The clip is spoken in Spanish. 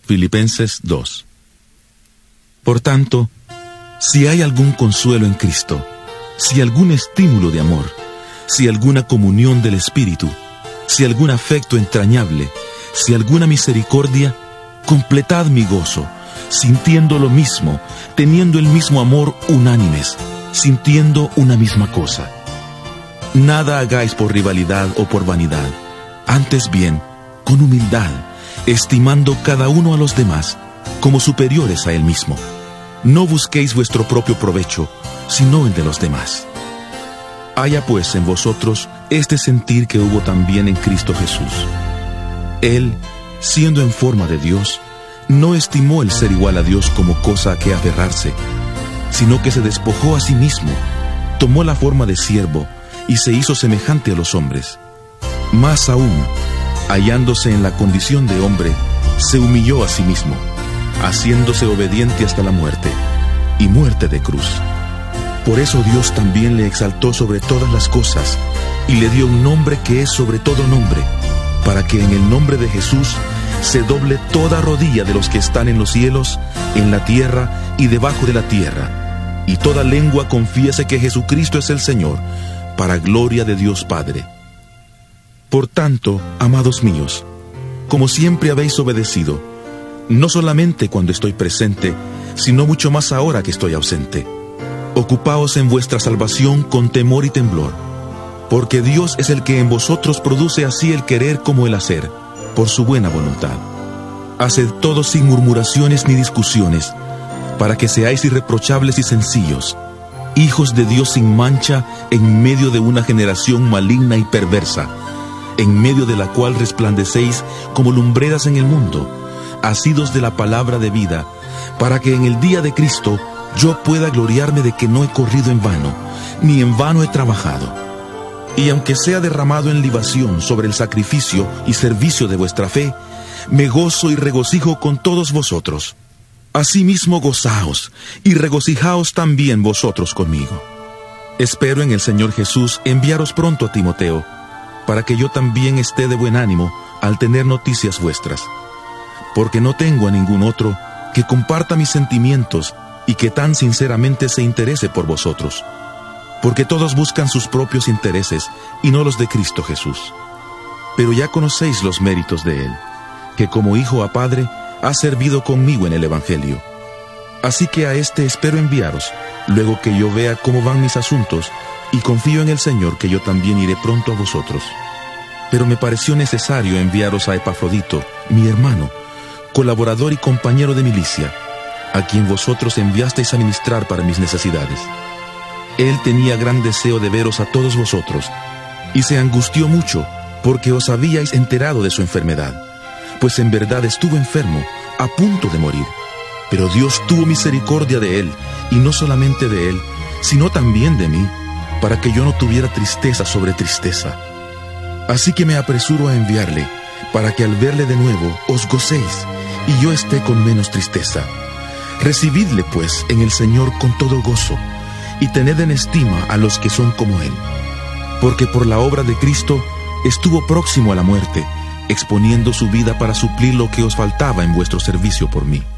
Filipenses 2. Por tanto, si hay algún consuelo en Cristo, si algún estímulo de amor, si alguna comunión del Espíritu, si algún afecto entrañable, si alguna misericordia, completad mi gozo, sintiendo lo mismo, teniendo el mismo amor, unánimes, sintiendo una misma cosa. Nada hagáis por rivalidad o por vanidad, antes bien, con humildad, estimando cada uno a los demás como superiores a él mismo. No busquéis vuestro propio provecho, sino el de los demás. Haya pues en vosotros este sentir que hubo también en Cristo Jesús. Él, siendo en forma de Dios, no estimó el ser igual a Dios como cosa a que aferrarse, sino que se despojó a sí mismo, tomó la forma de siervo y se hizo semejante a los hombres. Más aún, hallándose en la condición de hombre, se humilló a sí mismo, haciéndose obediente hasta la muerte, y muerte de cruz. Por eso Dios también le exaltó sobre todas las cosas, y le dio un nombre que es sobre todo nombre, para que en el nombre de Jesús se doble toda rodilla de los que están en los cielos, en la tierra y debajo de la tierra, y toda lengua confiese que Jesucristo es el Señor, para gloria de Dios Padre. Por tanto, amados míos, como siempre habéis obedecido, no solamente cuando estoy presente, sino mucho más ahora que estoy ausente, ocupaos en vuestra salvación con temor y temblor, porque Dios es el que en vosotros produce así el querer como el hacer, por su buena voluntad. Haced todo sin murmuraciones ni discusiones, para que seáis irreprochables y sencillos, hijos de Dios sin mancha en medio de una generación maligna y perversa, en medio de la cual resplandecéis como lumbreras en el mundo, asidos de la palabra de vida, para que en el día de Cristo yo pueda gloriarme de que no he corrido en vano, ni en vano he trabajado. Y aunque sea derramado en libación sobre el sacrificio y servicio de vuestra fe, me gozo y regocijo con todos vosotros. Asimismo gozaos y regocijaos también vosotros conmigo. Espero en el Señor Jesús enviaros pronto a Timoteo, para que yo también esté de buen ánimo al tener noticias vuestras, porque no tengo a ningún otro que comparta mis sentimientos y que tan sinceramente se interese por vosotros, porque todos buscan sus propios intereses y no los de Cristo Jesús. Pero ya conocéis los méritos de él, que como hijo a padre ha servido conmigo en el Evangelio. Así que a este espero enviaros, luego que yo vea cómo van mis asuntos, y confío en el Señor que yo también iré pronto a vosotros. Pero me pareció necesario enviaros a Epafrodito, mi hermano, colaborador y compañero de milicia, a quien vosotros enviasteis a ministrar para mis necesidades. Él tenía gran deseo de veros a todos vosotros, y se angustió mucho, porque os habíais enterado de su enfermedad, pues en verdad estuvo enfermo, a punto de morir. Pero Dios tuvo misericordia de él, y no solamente de él, sino también de mí, para que yo no tuviera tristeza sobre tristeza. Así que me apresuro a enviarle, para que al verle de nuevo os gocéis, y yo esté con menos tristeza. Recibidle, pues, en el Señor con todo gozo, y tened en estima a los que son como él. Porque por la obra de Cristo estuvo próximo a la muerte, exponiendo su vida para suplir lo que os faltaba en vuestro servicio por mí.